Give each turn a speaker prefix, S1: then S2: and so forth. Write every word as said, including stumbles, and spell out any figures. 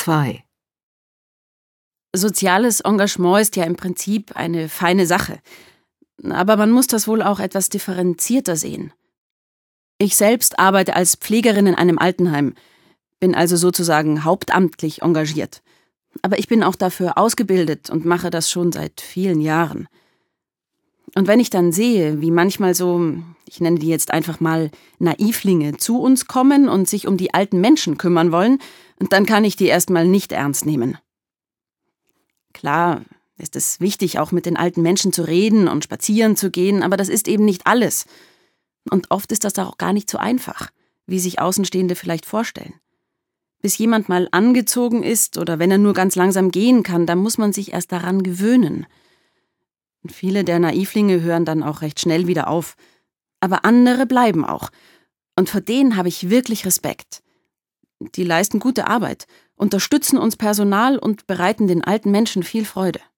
S1: zwei.
S2: Soziales Engagement ist ja im Prinzip eine feine Sache. Aber man muss das wohl auch etwas differenzierter sehen. Ich selbst arbeite als Pflegerin in einem Altenheim, bin also sozusagen hauptamtlich engagiert. Aber ich bin auch dafür ausgebildet und mache das schon seit vielen Jahren. Und wenn ich dann sehe, wie manchmal so, ich nenne die jetzt einfach mal Naivlinge, zu uns kommen und sich um die alten Menschen kümmern wollen, dann kann ich die erstmal nicht ernst nehmen. Klar ist es wichtig, auch mit den alten Menschen zu reden und spazieren zu gehen, aber das ist eben nicht alles. Und oft ist das auch gar nicht so einfach, wie sich Außenstehende vielleicht vorstellen. Bis jemand mal angezogen ist oder wenn er nur ganz langsam gehen kann, dann muss man sich erst daran gewöhnen. Und viele der Naivlinge hören dann auch recht schnell wieder auf. Aber andere bleiben auch. Und vor denen habe ich wirklich Respekt. Die leisten gute Arbeit, unterstützen uns Personal und bereiten den alten Menschen viel Freude.